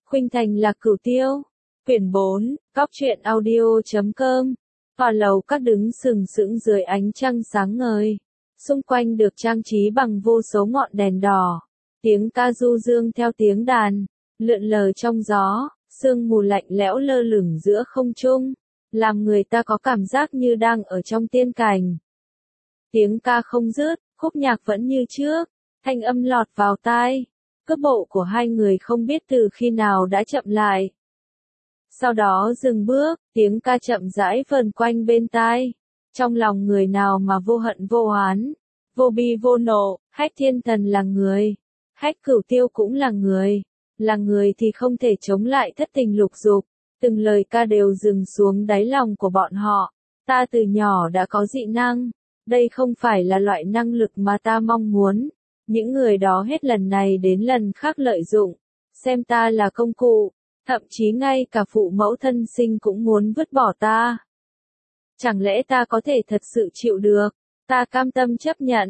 Khuynh Thành là Cửu Tiêu. Quyển 4, Góc truyện audio.com. Tòa lầu các đứng sừng sững dưới ánh trăng sáng ngời. Xung quanh được trang trí bằng vô số ngọn đèn đỏ. Tiếng ca du dương theo tiếng đàn, lượn lờ trong gió, sương mù lạnh lẽo lơ lửng giữa không trung, làm người ta có cảm giác như đang ở trong tiên cảnh. Tiếng ca không dứt, khúc nhạc vẫn như trước, thanh âm lọt vào tai. Cước bộ của hai người không biết từ khi nào đã chậm lại. Sau đó dừng bước, tiếng ca chậm rãi vờn quanh bên tai. Trong lòng người nào mà vô hận vô oán, vô bi vô nộ, Hách Thiên Thần là người, Hách Cửu Tiêu cũng là người. Là người thì không thể chống lại thất tình lục dục. Từng lời ca đều dừng xuống đáy lòng của bọn họ. Ta từ nhỏ đã có dị năng. Đây không phải là loại năng lực mà ta mong muốn. Những người đó hết lần này đến lần khác lợi dụng, xem ta là công cụ, thậm chí ngay cả phụ mẫu thân sinh cũng muốn vứt bỏ ta. Chẳng lẽ ta có thể thật sự chịu được? Ta cam tâm chấp nhận.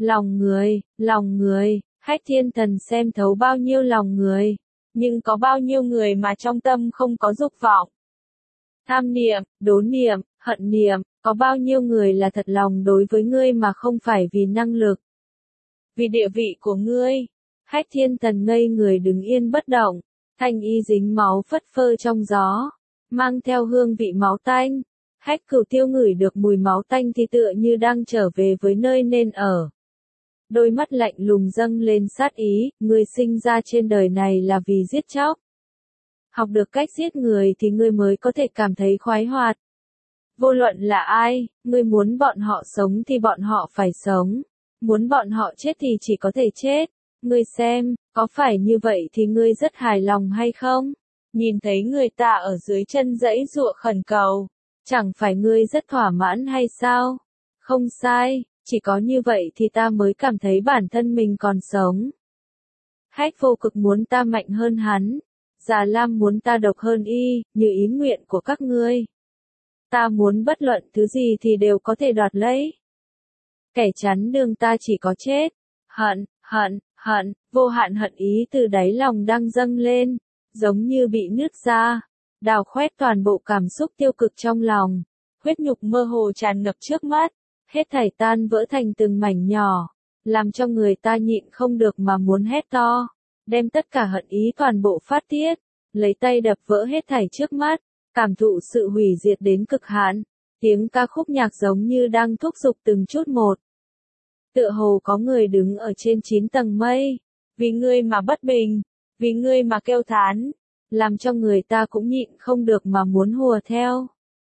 Lòng người, Hách Thiên Thần xem thấu bao nhiêu lòng người, nhưng có bao nhiêu người mà trong tâm không có dục vọng. Tham niệm, đố niệm, hận niệm, có bao nhiêu người là thật lòng đối với ngươi mà không phải vì năng lực, vì địa vị của ngươi. Hách Thiên Thần ngây người đứng yên bất động, thanh y dính máu phất phơ trong gió, mang theo hương vị máu tanh. Hách Cửu Tiêu ngửi được mùi máu tanh thì tựa như đang trở về với nơi nên ở. Đôi mắt lạnh lùng dâng lên sát ý, ngươi sinh ra trên đời này là vì giết chóc. Học được cách giết người thì ngươi mới có thể cảm thấy khoái hoạt. Vô luận là ai, ngươi muốn bọn họ sống thì bọn họ phải sống. Muốn bọn họ chết thì chỉ có thể chết. Ngươi xem, có phải như vậy thì ngươi rất hài lòng hay không? Nhìn thấy người ta ở dưới chân giãy giụa khẩn cầu, chẳng phải ngươi rất thỏa mãn hay sao? Không sai, chỉ có như vậy thì ta mới cảm thấy bản thân mình còn sống. Hách Vô Cực muốn ta mạnh hơn hắn, Già Lam muốn ta độc hơn y, như ý nguyện của các ngươi. Ta muốn bất luận thứ gì thì đều có thể đoạt lấy. Kẻ chắn đường ta chỉ có chết. Hận, vô hạn hận ý từ đáy lòng đang dâng lên, giống như bị nứt ra, đào khoét toàn bộ cảm xúc tiêu cực trong lòng. Huyết nhục mơ hồ tràn ngập trước mắt, hết thảy tan vỡ thành từng mảnh nhỏ, làm cho người ta nhịn không được mà muốn hét to, đem tất cả hận ý toàn bộ phát tiết, lấy tay đập vỡ hết thảy trước mắt, cảm thụ sự hủy diệt đến cực hạn. Tiếng ca khúc nhạc giống như đang thúc giục từng chút một. Tựa hồ có người đứng ở trên 9 tầng mây, vì ngươi mà bất bình, vì ngươi mà kêu thán, làm cho người ta cũng nhịn không được mà muốn hùa theo.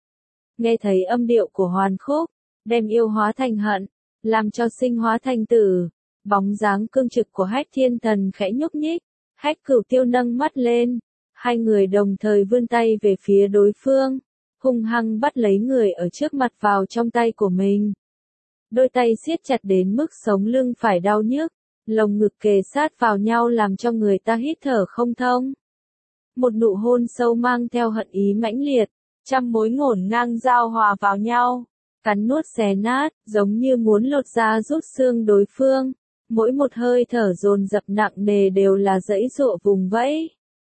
Nghe thấy âm điệu của hoàn khúc, đem yêu hóa thành hận, làm cho sinh hóa thành tử, bóng dáng cương trực của Hách Thiên Thần khẽ nhúc nhích, Hách Cửu Tiêu nâng mắt lên, hai người đồng thời vươn tay về phía đối phương, hung hăng bắt lấy người ở trước mặt vào trong tay của mình. Đôi tay siết chặt đến mức sống lưng phải đau nhức, lồng ngực kề sát vào nhau làm cho người ta hít thở không thông. Một nụ hôn sâu mang theo hận ý mãnh liệt, trăm mối ngổn ngang giao hòa vào nhau, cắn nuốt xé nát, giống như muốn lột da rút xương đối phương. Mỗi một hơi thở dồn dập nặng nề đều là dãy dụa vùng vẫy.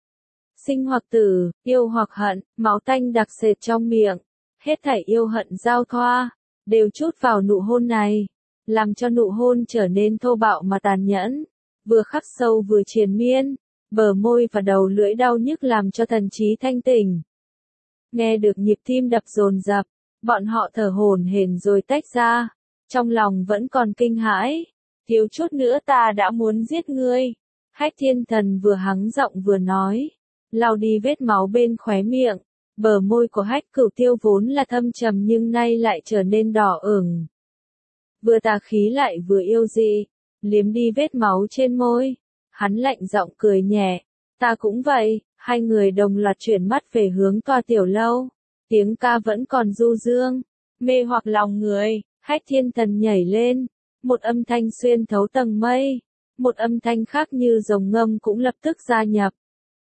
Sinh hoặc tử, yêu hoặc hận, máu tanh đặc sệt trong miệng, hết thảy yêu hận giao thoa, đều trút vào nụ hôn này, làm cho nụ hôn trở nên thô bạo mà tàn nhẫn, vừa khắc sâu vừa triền miên, bờ môi và đầu lưỡi đau nhức làm cho thần trí thanh tỉnh. Nghe được nhịp tim đập dồn dập, bọn họ thở hổn hển rồi tách ra, trong lòng vẫn còn kinh hãi, thiếu chút nữa ta đã muốn giết ngươi. Hách Thiên Thần vừa hắng giọng vừa nói, lau đi vết máu bên khóe miệng. Bờ môi của Hách Cửu Tiêu vốn là thâm trầm nhưng nay lại trở nên đỏ ửng. Vừa tà khí lại vừa yêu dị, liếm đi vết máu trên môi. Hắn lạnh giọng cười nhẹ, ta cũng vậy. Hai người đồng loạt chuyển mắt về hướng tòa tiểu lâu. Tiếng ca vẫn còn du dương, mê hoặc lòng người. Hách Thiên Thần nhảy lên, một âm thanh xuyên thấu tầng mây. Một âm thanh khác như rồng ngâm cũng lập tức gia nhập.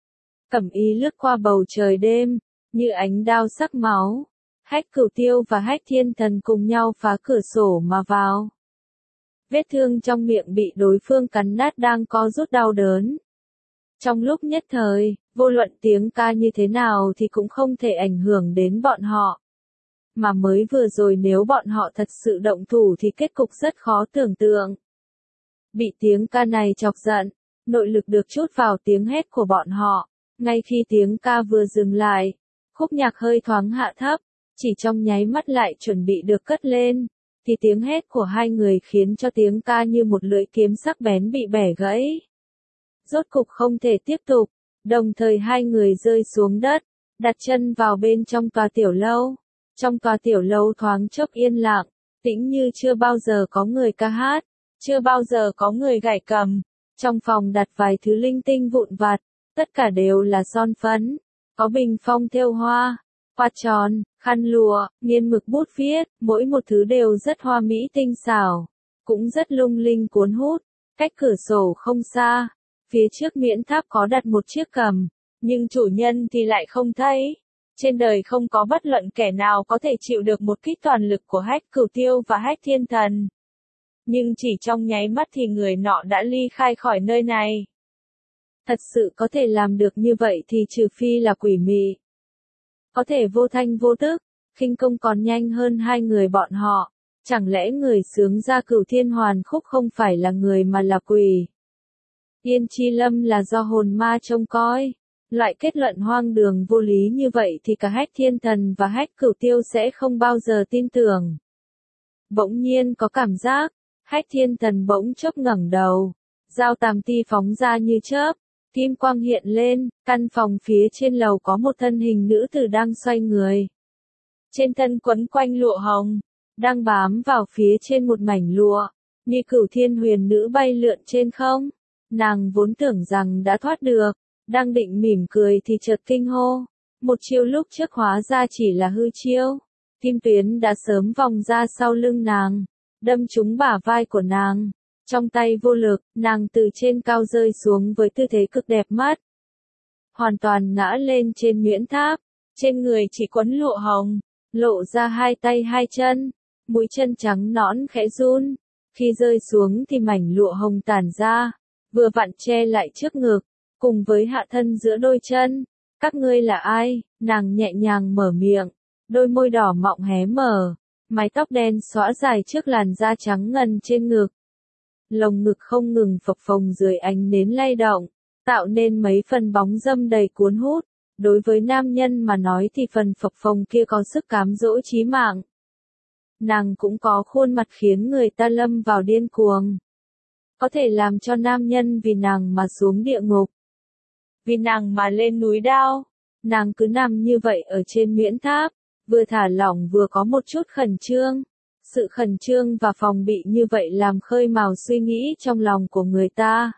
Cẩm y lướt qua bầu trời đêm, như ánh đao sắc máu. Hách Cửu Tiêu và Hách Thiên Thần cùng nhau phá cửa sổ mà vào. Vết thương trong miệng bị đối phương cắn nát đang co rút đau đớn. Trong lúc nhất thời, vô luận tiếng ca như thế nào thì cũng không thể ảnh hưởng đến bọn họ. Mà mới vừa rồi nếu bọn họ thật sự động thủ thì kết cục rất khó tưởng tượng. Bị tiếng ca này chọc giận, nội lực được trút vào tiếng hét của bọn họ. Ngay khi tiếng ca vừa dừng lại, khúc nhạc hơi thoáng hạ thấp, chỉ trong nháy mắt lại chuẩn bị được cất lên, thì tiếng hét của hai người khiến cho tiếng ca như một lưỡi kiếm sắc bén bị bẻ gãy. Rốt cục không thể tiếp tục, đồng thời hai người rơi xuống đất, đặt chân vào bên trong tòa tiểu lâu. Trong tòa tiểu lâu thoáng chốc yên lặng, tĩnh như chưa bao giờ có người ca hát, chưa bao giờ có người gảy cầm. Trong phòng đặt vài thứ linh tinh vụn vặt, tất cả đều là son phấn, có bình phong thêu hoa, hoa tròn, khăn lụa, nghiên mực bút viết, mỗi một thứ đều rất hoa mỹ tinh xảo, cũng rất lung linh cuốn hút. Cách cửa sổ không xa, phía trước miễn tháp có đặt một chiếc cầm, nhưng chủ nhân thì lại không thấy. Trên đời không có bất luận kẻ nào có thể chịu được một kích toàn lực của Hách Cửu Tiêu và Hách Thiên Thần. Nhưng chỉ trong nháy mắt thì người nọ đã ly khai khỏi nơi này. Thật sự có thể làm được như vậy thì trừ phi là quỷ mị. Có thể vô thanh vô tức, khinh công còn nhanh hơn hai người bọn họ. Chẳng lẽ người sướng ra Cửu Thiên Hoàn Khúc không phải là người mà là quỷ? Yên Chi Lâm là do hồn ma trông coi. Loại kết luận hoang đường vô lý như vậy thì cả Hách Thiên Thần và Hách Cửu Tiêu sẽ không bao giờ tin tưởng. Bỗng nhiên có cảm giác, Hách Thiên Thần bỗng chốc ngẩng đầu, dao tàm ti phóng ra như chớp, kim quang hiện lên, căn phòng phía trên lầu có một thân hình nữ tử đang xoay người. Trên thân quấn quanh lụa hồng, đang bám vào phía trên một mảnh lụa, như Cửu Thiên Huyền Nữ bay lượn trên không. Nàng vốn tưởng rằng đã thoát được, đang định mỉm cười thì chợt kinh hô. Một chiêu lúc trước hóa ra chỉ là hư chiêu. Kim tuyến đã sớm vòng ra sau lưng nàng, đâm trúng bả vai của nàng. Trong tay vô lực, nàng từ trên cao rơi xuống với tư thế cực đẹp mắt. Hoàn toàn ngã lên trên nhuyễn tháp, trên người chỉ quấn lụa hồng, lộ ra hai tay hai chân, mũi chân trắng nõn khẽ run. Khi rơi xuống thì mảnh lụa hồng tản ra, vừa vặn che lại trước ngực, cùng với hạ thân giữa đôi chân. Các ngươi là ai? Nàng nhẹ nhàng mở miệng, đôi môi đỏ mọng hé mở, mái tóc đen xõa dài trước làn da trắng ngần trên ngực. Lồng ngực không ngừng phập phồng dưới ánh nến lay động, tạo nên mấy phần bóng dâm đầy cuốn hút. Đối với nam nhân mà nói thì phần phập phồng kia có sức cám dỗ chí mạng. Nàng cũng có khuôn mặt khiến người ta lâm vào điên cuồng. Có thể làm cho nam nhân vì nàng mà xuống địa ngục, vì nàng mà lên núi đao. Nàng cứ nằm như vậy ở trên miễn tháp, vừa thả lỏng vừa có một chút khẩn trương. Sự khẩn trương và phòng bị như vậy làm khơi mào suy nghĩ trong lòng của người ta.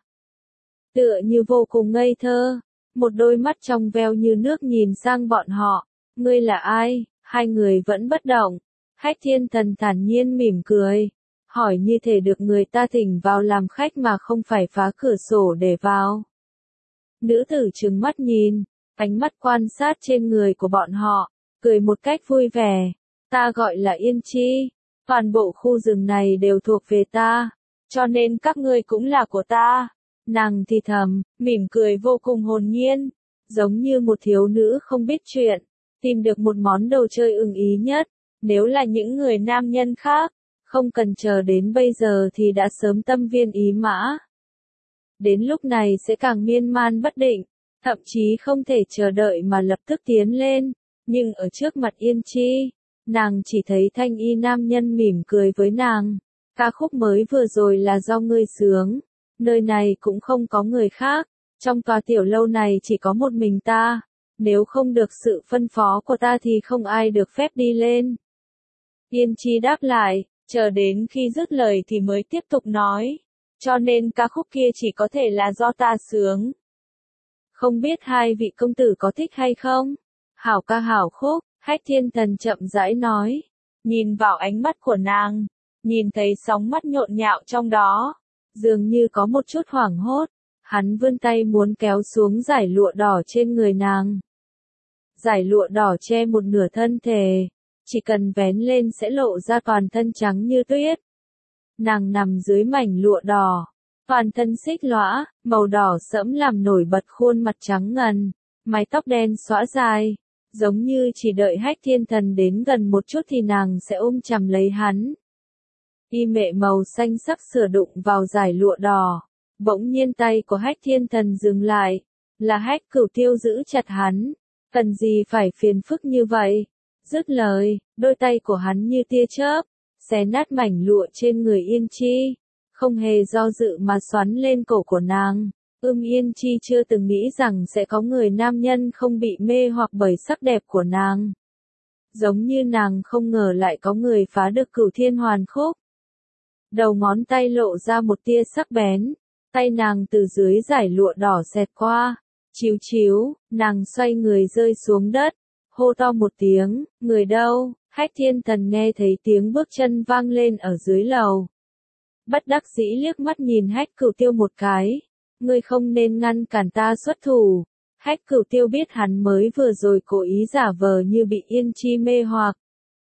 Tựa như vô cùng ngây thơ, một đôi mắt trong veo như nước nhìn sang bọn họ. Ngươi là ai? Hai người vẫn bất động. Hách Thiên Thần thản nhiên mỉm cười, hỏi như thể được người ta thỉnh vào làm khách mà không phải phá cửa sổ để vào. Nữ tử trừng mắt nhìn, ánh mắt quan sát trên người của bọn họ, cười một cách vui vẻ. Ta gọi là Yên Chi, toàn bộ khu rừng này đều thuộc về ta, cho nên các ngươi cũng là của ta. Nàng thì thầm, mỉm cười vô cùng hồn nhiên, giống như một thiếu nữ không biết chuyện, tìm được một món đồ chơi ưng ý nhất. Nếu là những người nam nhân khác, không cần chờ đến bây giờ thì đã sớm tâm viên ý mã. Đến lúc này sẽ càng miên man bất định, thậm chí không thể chờ đợi mà lập tức tiến lên. Nhưng ở trước mặt Yên Chi, nàng chỉ thấy thanh y nam nhân mỉm cười với nàng. Ca khúc mới vừa rồi là do ngươi sướng, nơi này cũng không có người khác, trong tòa tiểu lâu này chỉ có một mình ta. Nếu không được sự phân phó của ta thì không ai được phép đi lên. Yên Chi đáp lại, chờ đến khi dứt lời thì mới tiếp tục nói. Cho nên ca khúc kia chỉ có thể là do ta sướng. Không biết hai vị công tử có thích hay không? Hảo ca hảo khúc, Hách Thiên Thần chậm rãi nói. Nhìn vào ánh mắt của nàng, nhìn thấy sóng mắt nhộn nhạo trong đó, dường như có một chút hoảng hốt. Hắn vươn tay muốn kéo xuống dải lụa đỏ trên người nàng. Dải lụa đỏ che một nửa thân thể, chỉ cần vén lên sẽ lộ ra toàn thân trắng như tuyết. Nàng nằm dưới mảnh lụa đỏ, Toàn thân xích lõa, màu đỏ sẫm làm nổi bật khuôn mặt trắng ngần, mái tóc đen xõa dài, giống như chỉ đợi Hách Thiên Thần đến gần một chút thì nàng sẽ ôm chầm lấy hắn. Y mệ màu xanh sắc sửa đụng vào dải lụa đỏ, bỗng nhiên tay của Hách Thiên Thần dừng lại, là Hách Cửu Tiêu giữ chặt hắn, cần gì phải phiền phức như vậy. Dứt lời, đôi tay của hắn như tia chớp, xé nát mảnh lụa trên người Yên Chi, không hề do dự mà xoắn lên cổ của nàng. Yên Chi chưa từng nghĩ rằng sẽ có người nam nhân không bị mê hoặc bởi sắc đẹp của nàng. Giống như nàng không ngờ lại có người phá được Cửu Thiên Hoàn Khúc. Đầu ngón tay lộ ra một tia sắc bén, tay nàng từ dưới dải lụa đỏ xẹt qua, chiếu chiếu, nàng xoay người rơi xuống đất, hô to một tiếng, người đâu? Hách Thiên Thần nghe thấy tiếng bước chân vang lên ở dưới lầu. Bất đắc dĩ liếc mắt nhìn Hách Cửu Tiêu một cái, ngươi không nên ngăn cản ta xuất thủ. Hách Cửu Tiêu biết hắn mới vừa rồi cố ý giả vờ như bị Yên Chi mê hoặc,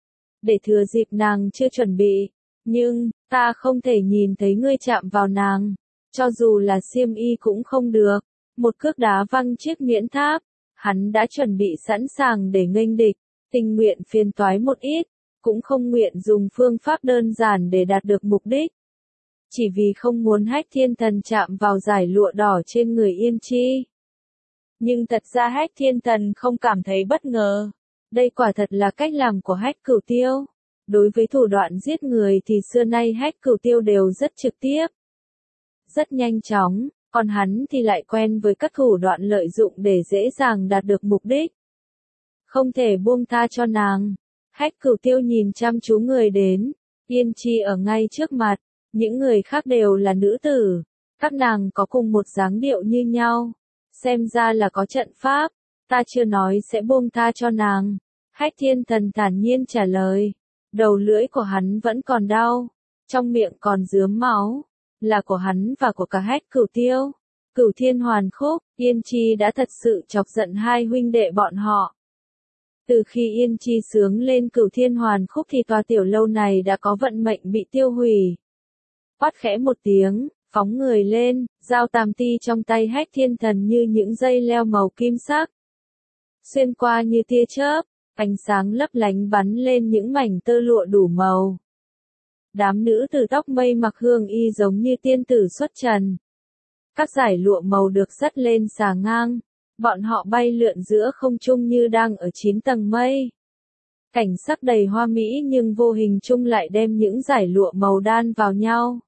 để thừa dịp nàng chưa chuẩn bị, nhưng, ta không thể nhìn thấy ngươi chạm vào nàng, cho dù là xiêm y cũng không được. Một cước đá văng chiếc miễn tháp, hắn đã chuẩn bị sẵn sàng để nghênh địch, tình nguyện phiền toái một ít, cũng không nguyện dùng phương pháp đơn giản để đạt được mục đích. Chỉ vì không muốn Hách Thiên Thần chạm vào dải lụa đỏ trên người Yên Chi. Nhưng thật ra Hách Thiên Thần không cảm thấy bất ngờ. Đây quả thật là cách làm của Hách Cửu Tiêu. Đối với thủ đoạn giết người thì xưa nay Hách Cửu Tiêu đều rất trực tiếp, rất nhanh chóng, còn hắn thì lại quen với các thủ đoạn lợi dụng để dễ dàng đạt được mục đích. Không thể buông tha cho nàng. Hách Cửu Tiêu nhìn chăm chú người đến, Yên Chi ở ngay trước mặt, những người khác đều là nữ tử, các nàng có cùng một dáng điệu như nhau, xem ra là có trận pháp, ta chưa nói sẽ buông tha cho nàng. Hách Thiên Thần thản nhiên trả lời, đầu lưỡi của hắn vẫn còn đau, trong miệng còn rướm máu, là của hắn và của cả Hách Cửu Tiêu. Cửu Thiên Hoàn Khúc, Yên Chi đã thật sự chọc giận hai huynh đệ bọn họ. Từ khi Yên Chi sướng lên Cửu Thiên Hoàn Khúc thì tòa tiểu lâu này đã có vận mệnh bị tiêu hủy. Quát khẽ một tiếng, phóng người lên, dao tam ti trong tay Hách Thiên Thần như những dây leo màu kim sắc. Xuyên qua như tia chớp, ánh sáng lấp lánh bắn lên những mảnh tơ lụa đủ màu. Đám nữ tử tóc mây mặc hương y giống như tiên tử xuất trần. Các dải lụa màu được dắt lên xà ngang, bọn họ bay lượn giữa không trung như đang ở 9 tầng mây. Cảnh sắc đầy hoa mỹ nhưng vô hình chung lại đem những dải lụa màu đan vào nhau,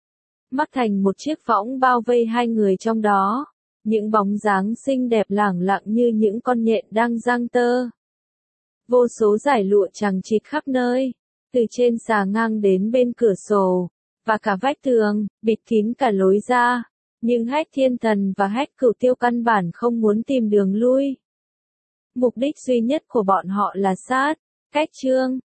mắc thành một chiếc võng bao vây hai người trong đó. Những bóng dáng xinh đẹp lẳng lặng như những con nhện đang giang tơ. Vô số dải lụa chằng chịt khắp nơi, từ trên xà ngang đến bên cửa sổ, và cả vách tường, bịt kín cả lối ra. Nhưng Hách Thiên Thần và Hách Cửu Tiêu căn bản không muốn tìm đường lui. Mục đích duy nhất của bọn họ là sát, cách Trương.